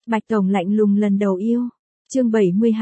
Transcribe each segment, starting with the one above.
Bạch Tổng lạnh lùng lần đầu yêu. Chương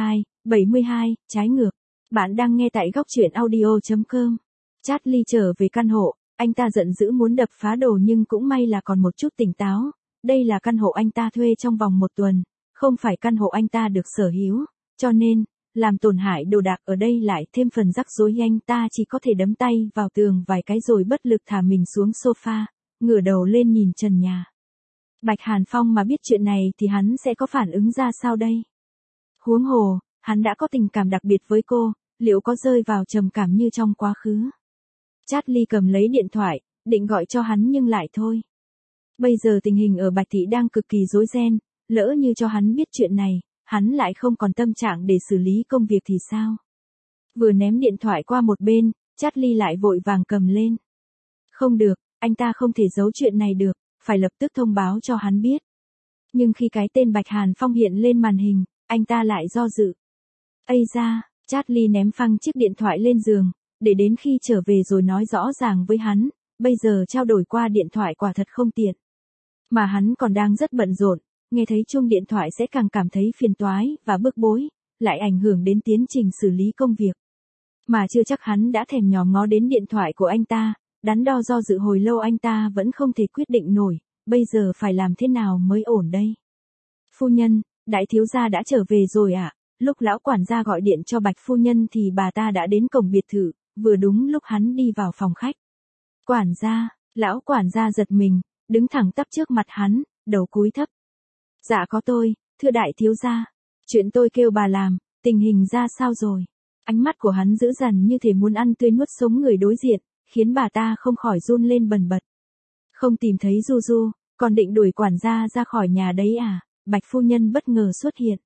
72, trái ngược. Bạn đang nghe tại góc truyện audio.com. Charlie trở về căn hộ, anh ta giận dữ muốn đập phá đồ nhưng cũng may là còn một chút tỉnh táo. Đây là căn hộ anh ta thuê trong vòng 1 tuần, không phải căn hộ anh ta được sở hữu, cho nên, làm tổn hại đồ đạc ở đây lại thêm phần rắc rối, anh ta chỉ có thể đấm tay vào tường vài cái rồi bất lực thả mình xuống sofa, ngửa đầu lên nhìn trần nhà. Bạch Hàn Phong mà biết chuyện này thì hắn sẽ có phản ứng ra sao đây? Huống hồ, hắn đã có tình cảm đặc biệt với cô, liệu có rơi vào trầm cảm như trong quá khứ? Charlie cầm lấy điện thoại, định gọi cho hắn nhưng lại thôi. Bây giờ tình hình ở Bạch Thị đang cực kỳ rối ren, lỡ như cho hắn biết chuyện này, hắn lại không còn tâm trạng để xử lý công việc thì sao? Vừa ném điện thoại qua một bên, Charlie lại vội vàng cầm lên. Không được, anh ta không thể giấu chuyện này được, phải lập tức thông báo cho hắn biết. Nhưng khi cái tên Bạch Hàn Phong hiện lên màn hình, anh ta lại do dự. Ây da, Charlie ném phăng chiếc điện thoại lên giường, để đến khi trở về rồi nói rõ ràng với hắn, bây giờ trao đổi qua điện thoại quả thật không tiện. Mà hắn còn đang rất bận rộn, nghe thấy chuông điện thoại sẽ càng cảm thấy phiền toái và bức bối, lại ảnh hưởng đến tiến trình xử lý công việc. Mà chưa chắc hắn đã thèm nhòm ngó đến điện thoại của anh ta, đắn đo do dự hồi lâu anh ta vẫn không thể quyết định nổi, bây giờ phải làm thế nào mới ổn đây? Phu nhân, đại thiếu gia đã trở về rồi ạ. Lúc lão quản gia gọi điện cho Bạch phu nhân thì bà ta đã đến cổng biệt thự, vừa đúng lúc hắn đi vào phòng khách. Quản gia, lão quản gia giật mình, đứng thẳng tắp trước mặt hắn, đầu cúi thấp. Dạ có tôi, thưa đại thiếu gia. Chuyện tôi kêu bà làm, tình hình ra sao rồi? Ánh mắt của hắn dữ dằn như thể muốn ăn tươi nuốt sống người đối diện, khiến bà ta không khỏi run lên bần bật. Không tìm thấy Du Du, còn định đuổi quản gia ra khỏi nhà đấy à? Bạch phu nhân bất ngờ xuất hiện.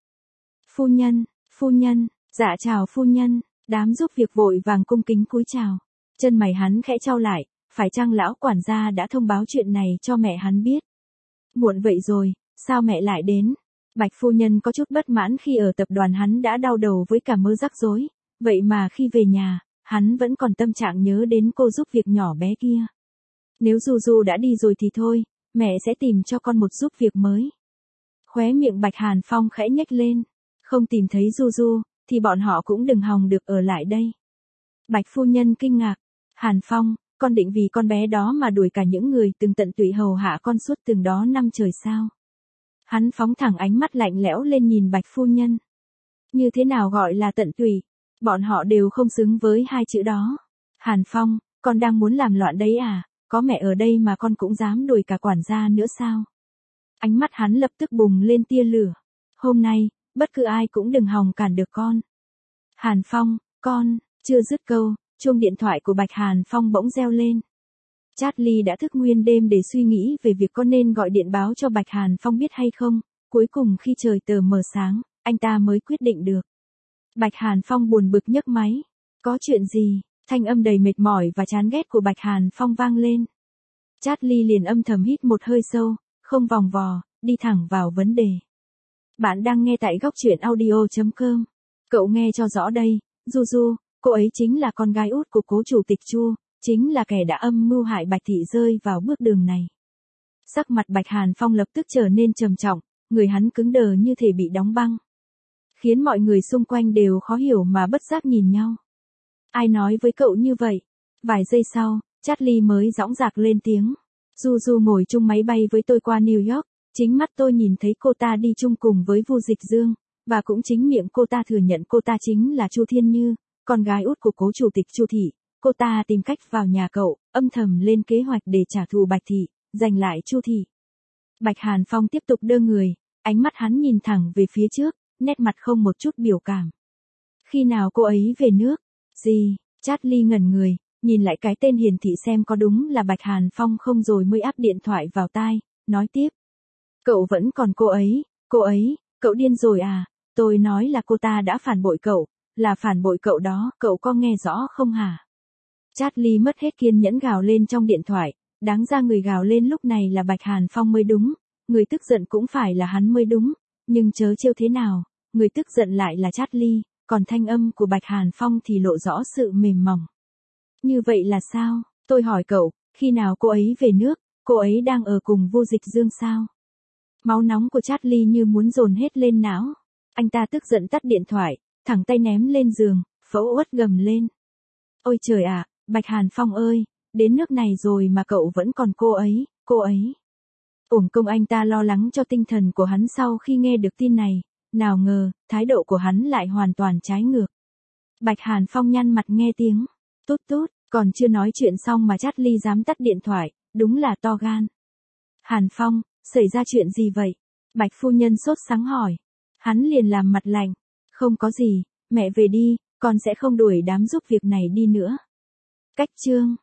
Phu nhân, dạ chào phu nhân, đám giúp việc vội vàng cung kính cúi chào. Chân mày hắn khẽ chau lại, phải chăng lão quản gia đã thông báo chuyện này cho mẹ hắn biết? Muộn vậy rồi, sao mẹ lại đến? Bạch phu nhân có chút bất mãn khi ở tập đoàn hắn đã đau đầu với cả mớ rắc rối, vậy mà khi về nhà, hắn vẫn còn tâm trạng nhớ đến cô giúp việc nhỏ bé kia. Nếu Du Du đã đi rồi thì thôi, mẹ sẽ tìm cho con một giúp việc mới. Khóe miệng Bạch Hàn Phong khẽ nhếch lên. Không tìm thấy Du Du, thì bọn họ cũng đừng hòng được ở lại đây. Bạch phu nhân kinh ngạc. Hàn Phong, con định vì con bé đó mà đuổi cả những người từng tận tụy hầu hạ con suốt từng đó năm trời sao? Hắn phóng thẳng ánh mắt lạnh lẽo lên nhìn Bạch phu nhân. Như thế nào gọi là tận tụy? Bọn họ đều không xứng với hai chữ đó. Hàn Phong, con đang muốn làm loạn đấy à? Có mẹ ở đây mà con cũng dám đuổi cả quản gia nữa sao? Ánh mắt hắn lập tức bùng lên tia lửa. Hôm nay, bất cứ ai cũng đừng hòng cản được con. Hàn Phong, con, chưa dứt câu, chuông điện thoại của Bạch Hàn Phong bỗng reo lên. Charlie đã thức nguyên đêm để suy nghĩ về việc có nên gọi điện báo cho Bạch Hàn Phong biết hay không, cuối cùng khi trời tờ mờ sáng, anh ta mới quyết định được. Bạch Hàn Phong buồn bực nhấc máy. Có chuyện gì? Thanh âm đầy mệt mỏi và chán ghét của Bạch Hàn Phong vang lên. Charlie liền âm thầm hít một hơi sâu, không vòng vò, đi thẳng vào vấn đề. Bạn đang nghe tại góc truyện audio.com. Cậu nghe cho rõ đây, Du Du, cô ấy chính là con gái út của cố chủ tịch Chu, chính là kẻ đã âm mưu hại Bạch Thị rơi vào bước đường này. Sắc mặt Bạch Hàn Phong lập tức trở nên trầm trọng, người hắn cứng đờ như thể bị đóng băng. Khiến mọi người xung quanh đều khó hiểu mà bất giác nhìn nhau. Ai nói với cậu như vậy? Vài giây sau, Charlie mới dõng dạc lên tiếng. Du Du ngồi chung máy bay với tôi qua New York. Chính mắt tôi nhìn thấy cô ta đi chung cùng với Vu Dịch Dương, và cũng chính miệng cô ta thừa nhận cô ta chính là Chu Thiên Như, con gái út của cố chủ tịch Chu Thị. Cô ta tìm cách vào nhà cậu, âm thầm lên kế hoạch để trả thù Bạch Thị, giành lại Chu Thị. Bạch Hàn Phong tiếp tục đơ người, ánh mắt hắn nhìn thẳng về phía trước, nét mặt không một chút biểu cảm. Khi nào cô ấy về nước? Gì? Charlie ngẩn người, nhìn lại cái tên hiển thị xem có đúng là Bạch Hàn Phong không rồi mới áp điện thoại vào tai, nói tiếp. Cậu vẫn còn cô ấy, cậu điên rồi à? Tôi nói là cô ta đã phản bội cậu, là phản bội cậu đó, cậu có nghe rõ không hả? Charlie mất hết kiên nhẫn gào lên trong điện thoại, đáng ra người gào lên lúc này là Bạch Hàn Phong mới đúng, người tức giận cũng phải là hắn mới đúng, nhưng chớ trêu thế nào, người tức giận lại là Charlie, còn thanh âm của Bạch Hàn Phong thì lộ rõ sự mềm mỏng. Như vậy là sao? Tôi hỏi cậu, khi nào cô ấy về nước, cô ấy đang ở cùng Vô Dịch Dương sao? Máu nóng của Charlie như muốn dồn hết lên não. Anh ta tức giận tắt điện thoại, thẳng tay ném lên giường, phẫn uất gầm lên. Ôi trời ạ, Bạch Hàn Phong ơi, đến nước này rồi mà cậu vẫn còn cô ấy, cô ấy. Uổng công anh ta lo lắng cho tinh thần của hắn sau khi nghe được tin này, nào ngờ, thái độ của hắn lại hoàn toàn trái ngược. Bạch Hàn Phong nhăn mặt nghe tiếng, tút tút, còn chưa nói chuyện xong mà Charlie dám tắt điện thoại, đúng là to gan. Hàn Phong, xảy ra chuyện gì vậy? Bạch phu nhân sốt sắng hỏi. Hắn liền làm mặt lạnh, không có gì, mẹ về đi, con sẽ không đuổi đám giúp việc này đi nữa. Cách chương